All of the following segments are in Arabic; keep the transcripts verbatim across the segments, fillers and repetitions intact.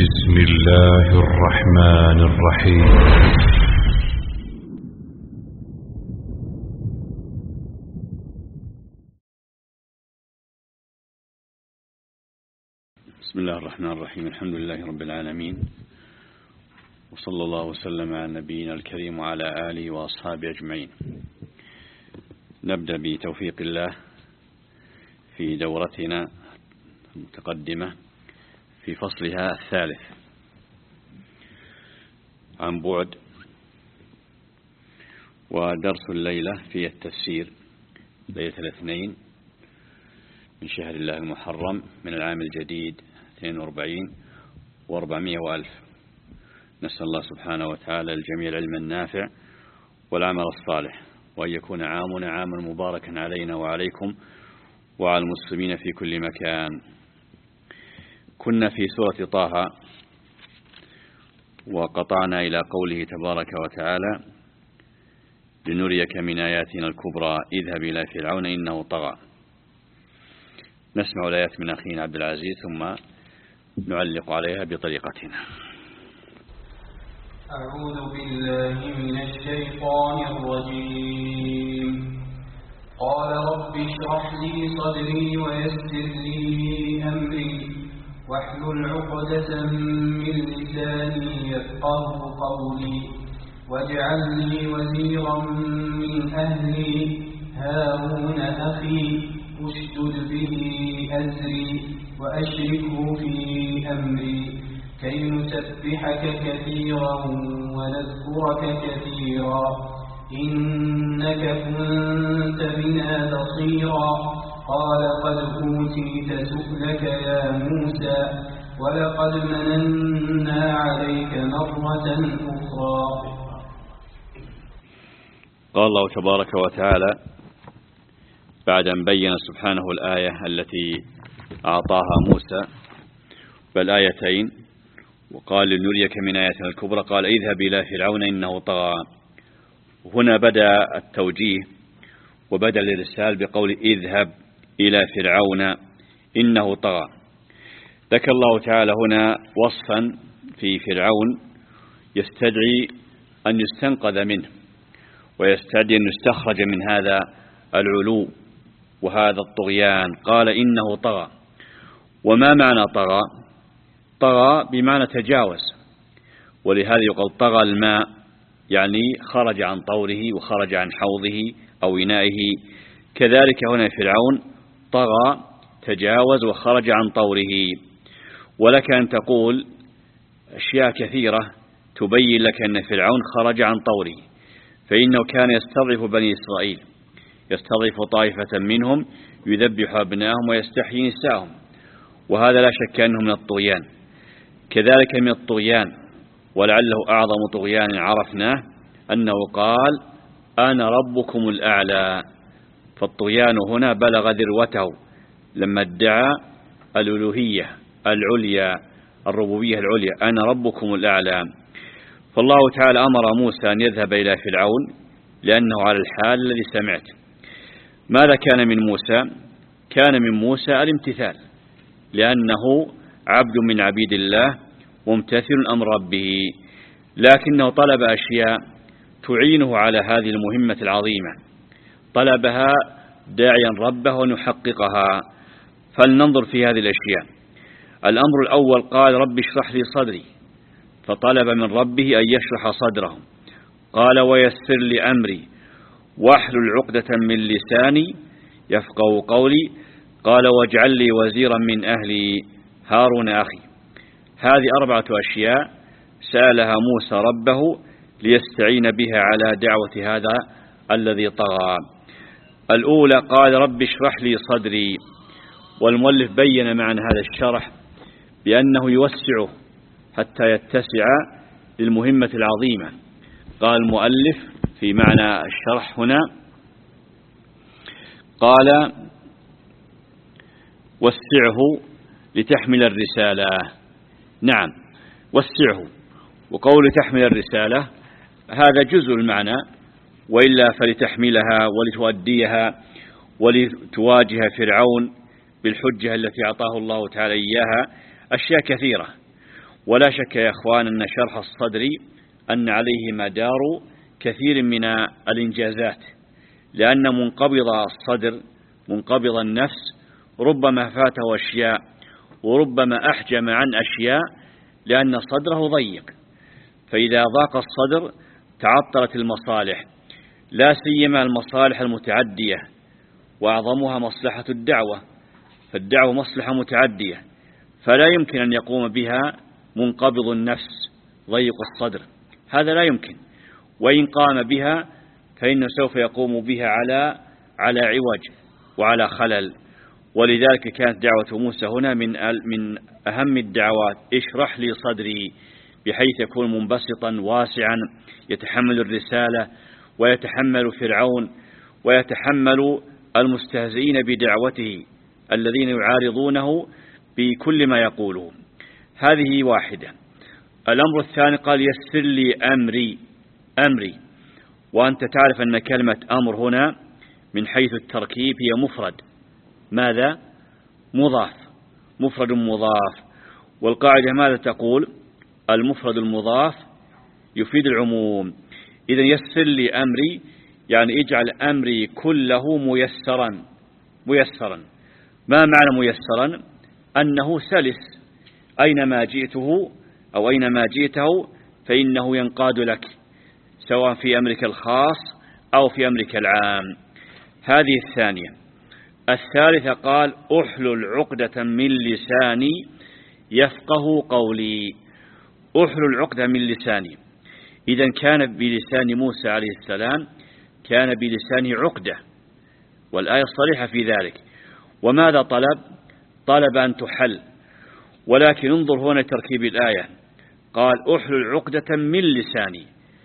بسم الله الرحمن الرحيم. بسم الله الرحمن الرحيم. الحمد لله رب العالمين، وصلى الله وسلم على نبينا الكريم وعلى آله وأصحابه أجمعين. نبدأ بتوفيق الله في دورتنا المتقدمة في فصلها الثالث عن بعد، ودرس الليلة في التفسير ليلة الاثنين من شهر الله المحرم من العام الجديد اثنين وأربعين وأربعمائة وألف. نسأل الله سبحانه وتعالى الجميع العلم النافع والعمل الصالح، وأن يكون عامنا عاما مباركا علينا وعليكم وعلى المسلمين في كل مكان. كنا في سورة طه، وقطعنا إلى قوله تبارك وتعالى: لنريك من آياتنا الكبرى اذهب إلى فرعون إنه طغى. نسمع الآيات من أخينا عبد العزيز ثم نعلق عليها بطريقتنا. أعوذ بالله من الشيطان الرجيم. قال رب اشرح لي صدري ويسر لي أمري واحلل عقدة من لساني يفقه قولي واجعل لي وزيرا من أهلي هارون أخي اشدد به أزري وأشركه في أمري كي نسبحك كثيرا ونذكرك كثيرا إنك كنت بنا بصيرا. قال قد أوتيت سؤلك يا موسى ولقد مننا عليك مرة أخرى. قال الله تبارك وتعالى بعد أن بين سبحانه الآية التي أعطاها موسى، بل آيتين، وقال لنريك من آياتنا الكبرى، قال اذهب إلى فرعون إنه طغى. هنا بدأ التوجيه وبدأ الإرسال بقول اذهب إلى فرعون إنه طغى. ذكر الله تعالى هنا وصفا في فرعون يستدعي أن يستنقذ منه، ويستدعي أن يستخرج من هذا العلو وهذا الطغيان. قال إنه طغى. وما معنى طغى؟ طغى بمعنى تجاوز، ولهذا يقول طغى الماء، يعني خرج عن طوره وخرج عن حوضه أو إنائه. كذلك هنا فرعون طغى، تجاوز وخرج عن طوره. ولك أن تقول أشياء كثيرة تبين لك أن فرعون خرج عن طوره، فإنه كان يستضعف بني إسرائيل، يستضعف طائفة منهم يذبح أبنائهم ويستحيي نساءهم، وهذا لا شك أنه من الطغيان. كذلك من الطغيان، ولعله أعظم طغيان عرفناه، أنه قال أنا ربكم الأعلى. فالطغيان هنا بلغ ذروته لما ادعى الألوهية العليا، الربوبية العليا، أنا ربكم الأعلى. فالله تعالى أمر موسى أن يذهب إلى فرعون لأنه على الحال الذي سمعت. ماذا كان من موسى؟ كان من موسى الامتثال، لأنه عبد من عبيد الله وممتثل أمر ربه، لكنه طلب أشياء تعينه على هذه المهمة العظيمة، طلبها داعيا ربه أن يحققها. فلننظر في هذه الأشياء. الأمر الأول قال رب اشرح لي صدري، فطلب من ربه أن يشرح صدره. قال ويسر لي أمري واحلل عقدة من لساني يفقه قولي. قال واجعل لي وزيرا من أهلي هارون أخي. هذه أربعة أشياء سألها موسى ربه ليستعين بها على دعوة هذا الذي طغى. الأولى قال رب اشرح لي صدري، والمؤلف بين معنى هذا الشرح بأنه يوسعه حتى يتسع للمهمة العظيمة. قال المؤلف في معنى الشرح هنا، قال وسعه لتحمل الرسالة. نعم، وسعه. وقول تحمل الرسالة هذا جزء المعنى، وإلا فلتحملها ولتؤديها ولتواجه فرعون بالحجة التي أعطاه الله تعالى إياها أشياء كثيرة. ولا شك يا أخوان أن شرح الصدر أن عليه مدار كثير من الإنجازات، لأن منقبض الصدر منقبض النفس ربما فاته أشياء وربما أحجم عن أشياء لأن صدره ضيق، فإذا ضاق الصدر تعطلت المصالح، لا سيما المصالح المتعدية، وأعظمها مصلحة الدعوة، فالدعوة مصلحة متعدية فلا يمكن أن يقوم بها منقبض النفس ضيق الصدر، هذا لا يمكن، وإن قام بها فإنه سوف يقوم بها على على عوج وعلى خلل. ولذلك كانت دعوة موسى هنا من من أهم الدعوات: اشرح لي صدري، بحيث يكون منبسطا واسعا يتحمل الرسالة ويتحمل فرعون ويتحمل المستهزئين بدعوته الذين يعارضونه بكل ما يقوله. هذه واحدة. الأمر الثاني قال يسر لي أمري أمري وأنت تعرف أن كلمة أمر هنا من حيث التركيب هي مفرد. ماذا؟ مضاف، مفرد مضاف. والقاعدة ماذا تقول؟ المفرد المضاف يفيد العموم. إذن يسر لي أمري يعني اجعل أمري كله ميسرا ميسرا. ما معنى ميسرا؟ أنه سلس، أينما جئته أو أينما جئته فإنه ينقاد لك، سواء في أمرك الخاص أو في أمرك العام. هذه الثانية. الثالثة قال أحلل عقدة من لساني يفقه قولي. أحلل عقدة من لساني، إذن كان بلسان موسى عليه السلام كان بلسانه عقدة، والآية الصريحة في ذلك. وماذا طلب؟ طلب أن تحل، ولكن انظر هنا تركيب الآية، قال أحلل عقدة من لساني،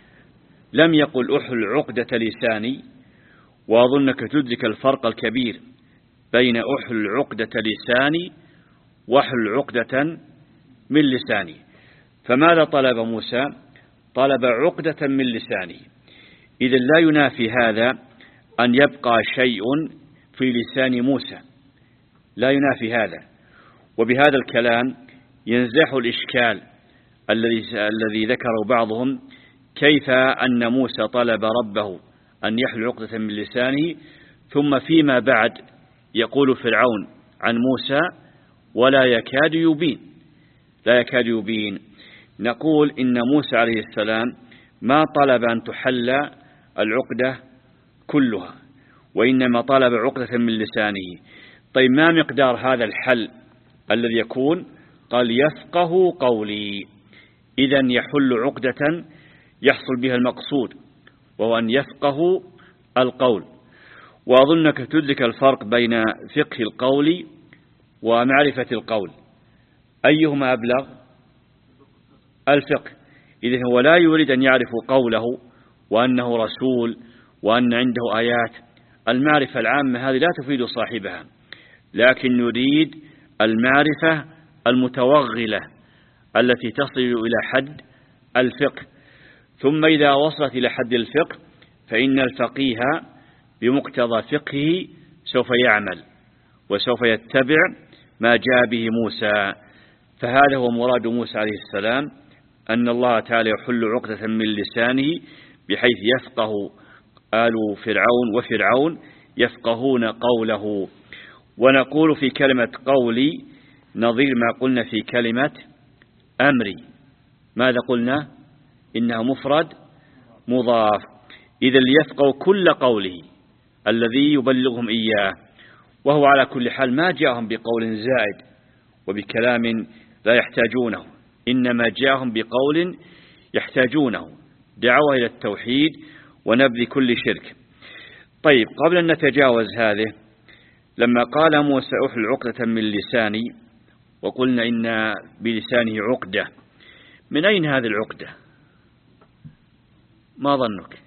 لم يقل أحلل عقدة لساني. وأظنك تدرك الفرق الكبير بين أحلل عقدة لساني وأحلل عقدة من لساني. فماذا طلب موسى؟ طلب عقدة من لساني. إذن لا ينافي هذا أن يبقى شيء في لسان موسى، لا ينافي هذا. وبهذا الكلام ينزح الإشكال الذي الذي ذكره بعضهم، كيف أن موسى طلب ربه أن يحل عقدة من لسانه، ثم فيما بعد يقول فرعون عن موسى ولا يكاد يبين لا يكاد يبين. نقول إن موسى عليه السلام ما طلب أن تحل العقدة كلها، وإنما طلب عقدة من لسانه. طيب ما مقدار هذا الحل الذي يكون؟ قال يفقه قولي. إذن يحل عقدة يحصل بها المقصود، وهو أن يفقه القول. وأظنك تدرك الفرق بين فقه القول ومعرفة القول، أيهما أبلغ؟ الفقه. إذن هو لا يريد أن يعرف قوله وأنه رسول وأن عنده آيات. المعرفة العامة هذه لا تفيد صاحبها، لكن نريد المعرفة المتوغلة التي تصل إلى حد الفقه. ثم إذا وصلت إلى حد الفقه فإن الفقيه بمقتضى فقهه سوف يعمل وسوف يتبع ما جاء به موسى. فهذا هو مراد موسى عليه السلام، أن الله تعالى يحل عقدة من لسانه بحيث يفقه آل فرعون وفرعون يفقهون قوله. ونقول في كلمة قولي نظير ما قلنا في كلمة أمري. ماذا قلنا؟ إنها مفرد مضاف. إذا ليفقهوا كل قوله الذي يبلغهم إياه، وهو على كل حال ما جاءهم بقول زائد وبكلام لا يحتاجونه، إنما جاءهم بقول يحتاجونه، دعوة إلى التوحيد ونبذ كل شرك. طيب قبل أن نتجاوز هذه، لما قال موسى أحل عقدة من لساني وقلنا إن بلسانه عقدة، من أين هذه العقدة؟ ما ظنك؟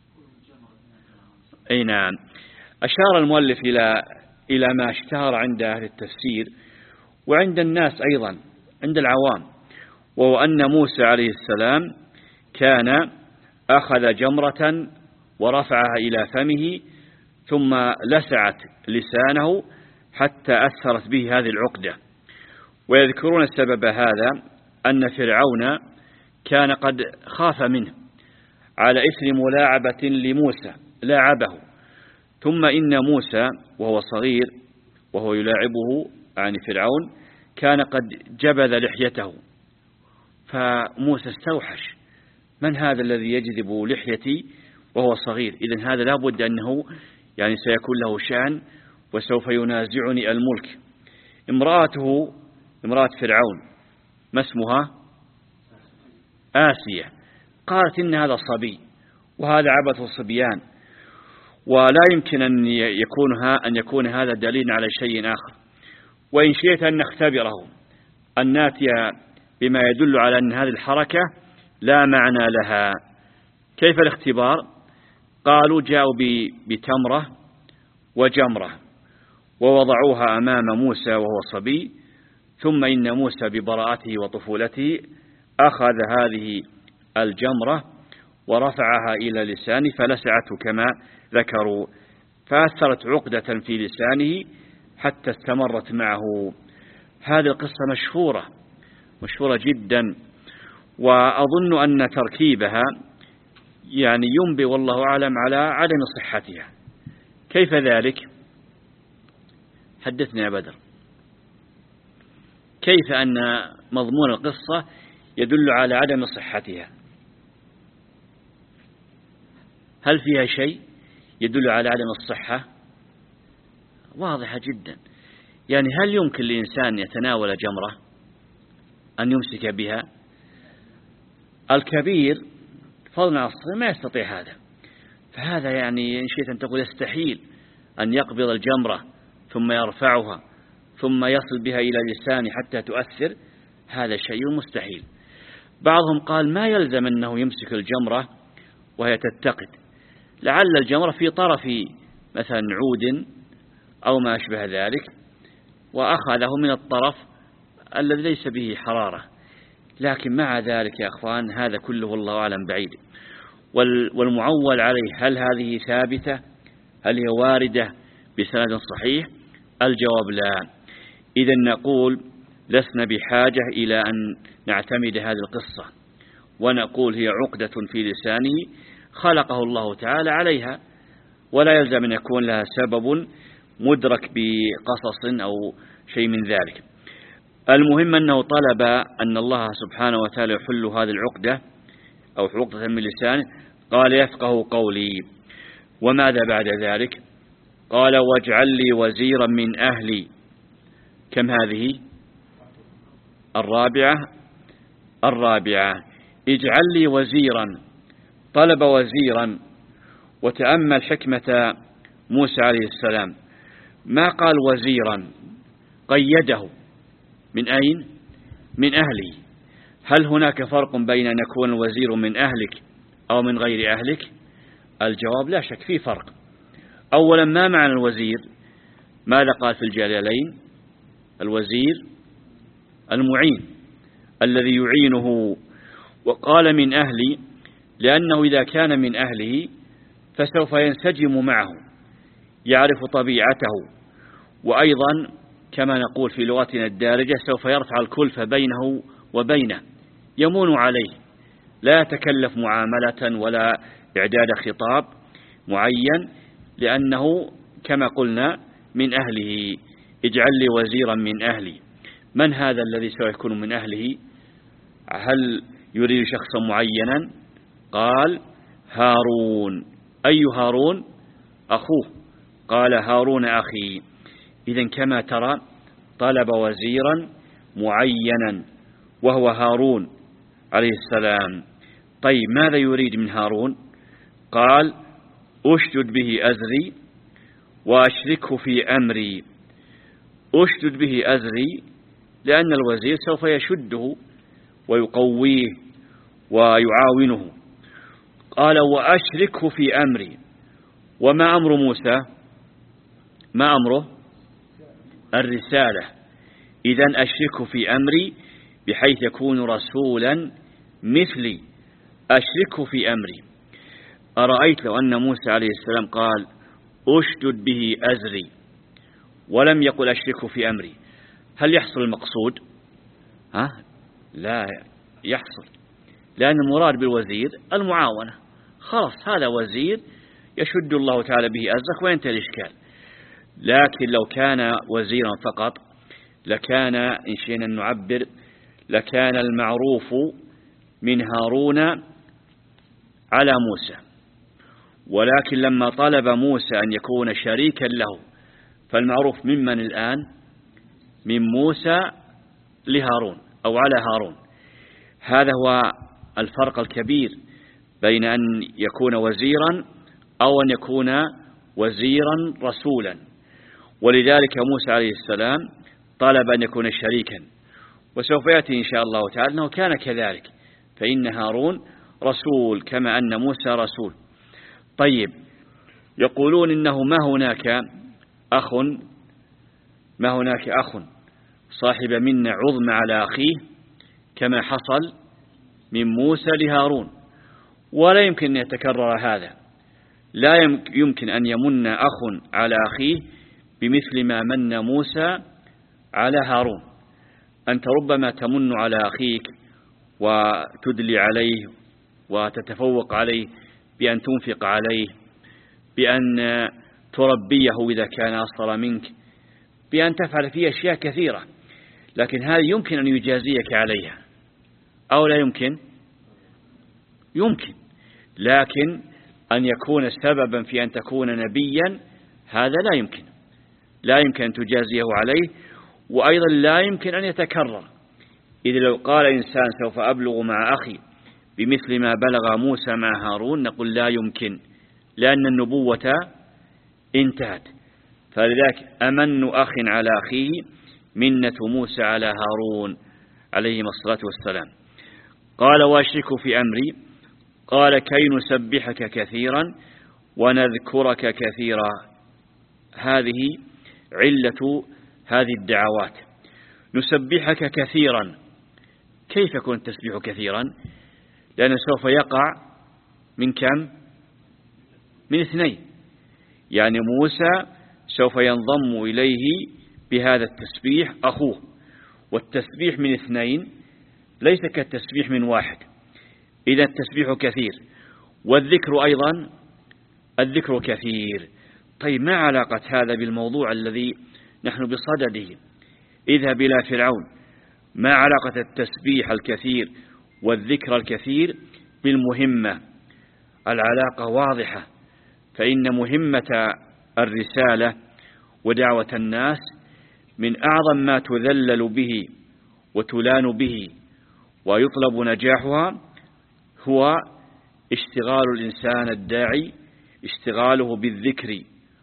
أي نعم. أشار المؤلف إلى إلى ما اشتهر عند أهل التفسير وعند الناس أيضا عند العوام، وهو أن موسى عليه السلام كان أخذ جمرة ورفعها إلى فمه ثم لسعت لسانه حتى أثرت به هذه العقدة. ويذكرون سبب هذا أن فرعون كان قد خاف منه على إثر ملاعبة لموسى لاعبه، ثم إن موسى وهو صغير وهو يلاعبه عن فرعون كان قد جبذ لحيته، فموسى استوحش من هذا الذي يجذب لحيتي وهو صغير؟ إذن هذا لابد أنه يعني سيكون له شأن وسوف ينازعني الملك. امرأته امرأة فرعون ما اسمها؟ آسية. قالت إن هذا صبي وهذا عبث الصبيان، ولا يمكن أن يكون أن يكون هذا دليل على شيء آخر، وإن شئت أن نختبره أن نأتي بما يدل على أن هذه الحركة لا معنى لها. كيف الاختبار؟ قالوا جاءوا بتمرة وجمرة ووضعوها أمام موسى وهو صبي، ثم إن موسى ببراءته وطفولته أخذ هذه الجمرة ورفعها إلى لسانه فلسعته كما ذكروا، فأثرت عقدة في لسانه حتى استمرت معه. هذه القصة مشهورة مشهورة جدا، وأظن أن تركيبها يعني ينبئ والله أعلم على عدم صحتها. كيف ذلك؟ حدثنا يا بدر، كيف أن مضمون القصة يدل على عدم صحتها؟ هل فيها شيء يدل على عدم الصحة؟ واضحة جدا. يعني هل يمكن للإنسان يتناول جمرة أن يمسك بها؟ الكبير فضلا عن الصغير ما يستطيع هذا، فهذا يعني إن شئت أن تقول يستحيل أن يقبض الجمرة ثم يرفعها ثم يصل بها إلى لسانه حتى تؤثر، هذا شيء مستحيل. بعضهم قال ما يلزم أنه يمسك الجمرة وهي تتقد، لعل الجمرة في طرف مثلا عود أو ما أشبه ذلك وأخذه من الطرف الذي ليس به حرارة، لكن مع ذلك يا أخوان هذا كله الله أعلم بعيد. والمعول عليه هل هذه ثابتة؟ هل هي واردة بسند صحيح؟ الجواب لا. إذن نقول لسنا بحاجة إلى أن نعتمد هذه القصة ونقول هي عقدة في لسانه خلقه الله تعالى عليها، ولا يلزم أن يكون لها سبب مدرك بقصص أو شيء من ذلك. المهم أنه طلب أن الله سبحانه وتعالى يحل هذه العقدة أو عقدة من لسانه، قال يفقه قولي. وماذا بعد ذلك؟ قال واجعل لي وزيرا من أهلي. كم هذه؟ الرابعة الرابعة اجعل لي وزيرا. طلب وزيرا، وتأمل حكمة موسى عليه السلام، ما قال وزيرا، قيده. من أين؟ من أهلي. هل هناك فرق بين أن يكون الوزير من أهلك أو من غير أهلك؟ الجواب لا شك في فرق. أولا ما معنى الوزير؟ ماذا قال في الجلالين؟ الوزير المعين الذي يعينه، وقال من أهلي لأنه إذا كان من أهله فسوف ينسجم معه، يعرف طبيعته، وأيضا كما نقول في لغتنا الدارجة سوف يرفع الكلفة بينه وبينه، يمون عليه، لا يتكلف معاملة ولا إعداد خطاب معين، لأنه كما قلنا من أهله. اجعل لي وزيرا من أهلي. من هذا الذي سيكون من أهله؟ هل يريد شخصا معينا؟ قال هارون. أي هارون؟ أخوه. قال هارون أخي. إذن كما ترى طلب وزيرا معينا وهو هارون عليه السلام. طيب ماذا يريد من هارون؟ قال أشدد به أزري وأشركه في أمري. أشدد به أزري لأن الوزير سوف يشده ويقويه ويعاونه. قال وأشركه في أمري. وما أمر موسى؟ ما أمره؟ الرسالة. إذن أشركه في أمري بحيث يكون رسولا مثلي، أشركه في أمري. أرأيت لو أن موسى عليه السلام قال أشدد به أزري ولم يقل أشركه في أمري، هل يحصل المقصود؟ ها؟ لا يحصل، لأن المراد بالوزير المعاونة. خلاص هذا وزير يشد الله تعالى به أزرك وينتهي الإشكال. لكن لو كان وزيرا فقط لكان إن شئنا نعبر لكان المعروف من هارون على موسى، ولكن لما طلب موسى أن يكون شريكا له فالمعروف ممن الآن من موسى لهارون أو على هارون. هذا هو الفرق الكبير بين أن يكون وزيرا أو أن يكون وزيرا رسولا. ولذلك موسى عليه السلام طلب أن يكون شريكا، وسوف يأتي إن شاء الله تعالى أنه كان كذلك، فإن هارون رسول كما أن موسى رسول. طيب، يقولون إنه ما هناك أخ ما هناك أخ صاحب منة عظمى على أخيه كما حصل من موسى لهارون، ولا يمكن أن يتكرر هذا. لا يمكن أن يمن أخ على أخيه بمثل ما من موسى على هارون. أنت ربما تمن على أخيك وتدلي عليه وتتفوق عليه بأن تنفق عليه، بأن تربيه إذا كان أصغر منك، بأن تفعل فيه أشياء كثيرة، لكن هذه يمكن أن يجازيك عليها أو لا يمكن؟ يمكن، لكن أن يكون سببا في أن تكون نبيا هذا لا يمكن، لا يمكن أن تجازيه عليه، وأيضا لا يمكن أن يتكرر. إذا لو قال إنسان سوف أبلغ مع أخي بمثل ما بلغ موسى مع هارون نقول لا يمكن، لأن النبوة انتهت. فلذلك أمن أخ على أخيه منة موسى على هارون عليهما الصلاة والسلام. قال واشرك في أمري، قال كي نسبحك كثيرا ونذكرك كثيرا. هذه علة هذه الدعوات، نسبحك كثيرا. كيف يكون التسبيح كثيرا؟ لأنه سوف يقع من كم؟ من اثنين، يعني موسى سوف ينضم إليه بهذا التسبيح أخوه، والتسبيح من اثنين ليس كالتسبيح من واحد، إذا التسبيح كثير، والذكر أيضا الذكر كثير. طيب، ما علاقة هذا بالموضوع الذي نحن بصدده؟ اذهب إلى فرعون، ما علاقة التسبيح الكثير والذكر الكثير بالمهمة؟ العلاقة واضحة، فإن مهمة الرسالة ودعوة الناس من أعظم ما تذلل به وتلان به ويطلب نجاحها هو اشتغال الإنسان الداعي، اشتغاله بالذكر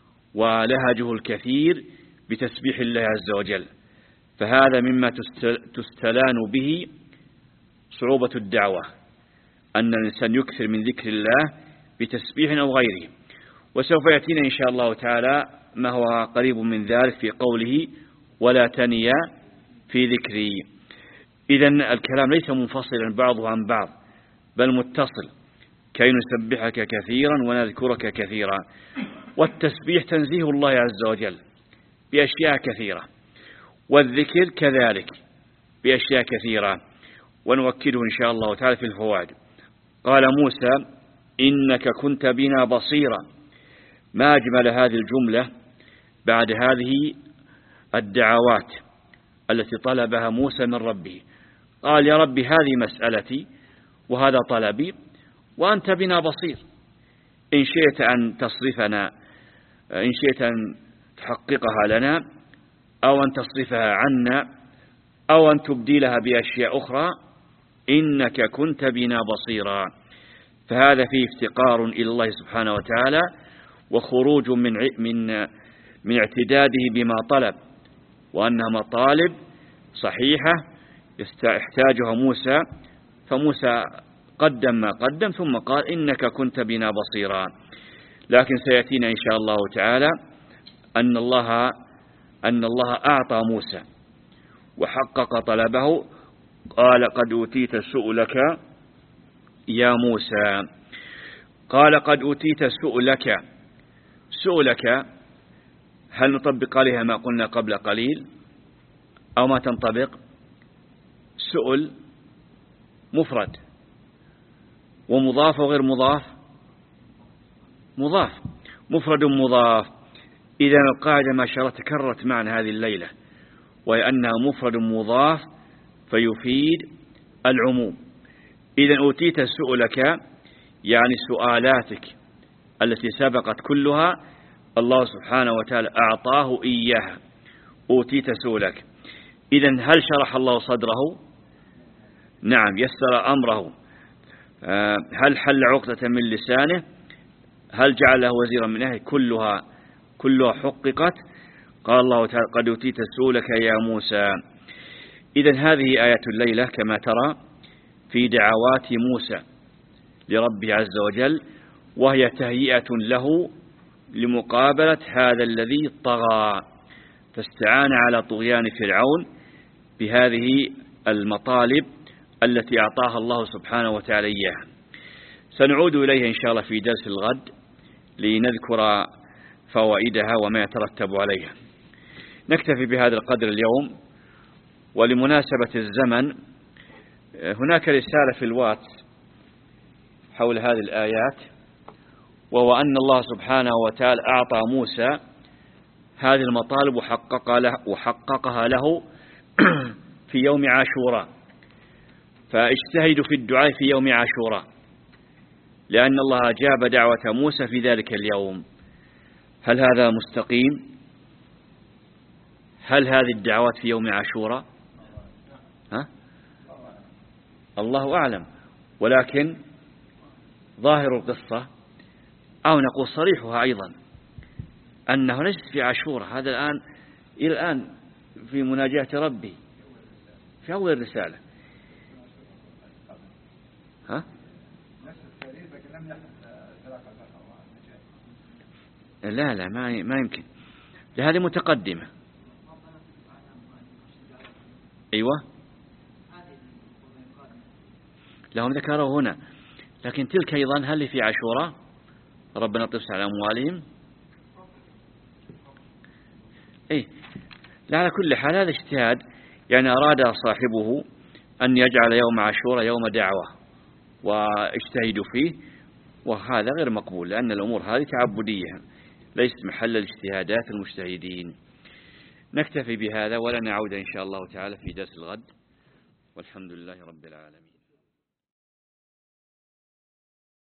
ولهجه الكثير بتسبيح الله عز وجل. فهذا مما تستلان به صعوبة الدعوة، أن الإنسان يكثر من ذكر الله بتسبيح أو غيره. وسوف يأتينا إن شاء الله تعالى ما هو قريب من ذلك في قوله ولا تنيا في ذكري. إذن الكلام ليس منفصلا بعضه عن بعض بل متصل، كي نسبحك كثيرا ونذكرك كثيرا. والتسبيح تنزيه الله عز وجل بأشياء كثيرة، والذكر كذلك بأشياء كثيرة، ونؤكده إن شاء الله تعالى في الفوائد. قال موسى إنك كنت بنا بصيرا. ما أجمل هذه الجملة بعد هذه الدعوات التي طلبها موسى من ربه. قال يا رب هذه مسألتي وهذا طلبي وأنت بنا بصير، إن شئت أن تصرفنا، إن شئت أن تحققها لنا أو أن تصرفها عنا أو أن تبدلها بأشياء أخرى، إنك كنت بنا بصيرا. فهذا فيه افتقار إلى الله سبحانه وتعالى وخروج من من من اعتداده بما طلب، وأنها مطالب صحيحة يحتاجها موسى، فموسى قدم ما قدم ثم قال إنك كنت بنا بصيرا. لكن سيأتينا إن شاء الله تعالى أن الله أن الله أعطى موسى وحقق طلبه. قال قد أوتيت سؤلك يا موسى. قال قد أوتيت سؤلك. سؤلك هل نطبق عليها ما قلنا قبل قليل أو ما تنطبق؟ سؤل مفرد، ومضاف وغير مضاف مضاف، مفرد مضاف. إذا القاعدة ما شاء الله تكررت معنا هذه الليلة، وهي أنها مفرد مضاف فيفيد العموم. إذا أوتيت سؤلك يعني سؤالاتك التي سبقت كلها الله سبحانه وتعالى أعطاه إياها، أوتيت سؤلك. إذا هل شرح الله صدره؟ نعم. يسر أمره؟ هل حل عقدة من لسانه؟ هل جعله وزيرا من أهله؟ كلها كلها حققت. قال الله تعالى قد أوتيت سؤلك يا موسى. إذا هذه آية الليلة كما ترى في دعوات موسى لربه عز وجل، وهي تهيئة له لمقابلة هذا الذي طغى، فاستعان على طغيان فرعون بهذه المطالب التي أعطاها الله سبحانه وتعالى إياها. سنعود إليها إن شاء الله في درس الغد لنذكر فوائدها وما يترتب عليها. نكتفي بهذا القدر اليوم. ولمناسبة الزمن هناك رسالة في الواتس حول هذه الآيات، وهو أن الله سبحانه وتعالى أعطى موسى هذه المطالب وحقق له وحققها له في يوم عاشوراء، فاجتهدوا في الدعاء في يوم عاشوراء، لأن الله أجاب دعوة موسى في ذلك اليوم. هل هذا مستقيم؟ هل هذه الدعوات في يوم عاشوراء؟ ها؟ الله أعلم، ولكن ظاهر القصة أو نقول صريحها أيضا أنه ليس في عاشوراء. هذا الآن إلى الآن في مناجاة ربي في أول الرسالة. ها؟ لا لا ما ما يمكن، لهذه متقدمة. أيوة لهم ذكروا هنا، لكن تلك أيضا هل في عاشوراء؟ ربنا طفس على أموالهم. إيه لا، على كل حال هذا اجتهاد، يعني أراد صاحبه أن يجعل يوم عاشوراء يوم دعوة واجتهدوا فيه، وهذا غير مقبول، لأن الأمور هذه تعبدية ليست محل الاجتهادات المجتهدين. نكتفي بهذا ولا نعود إن شاء الله تعالى في درس الغد، والحمد لله رب العالمين.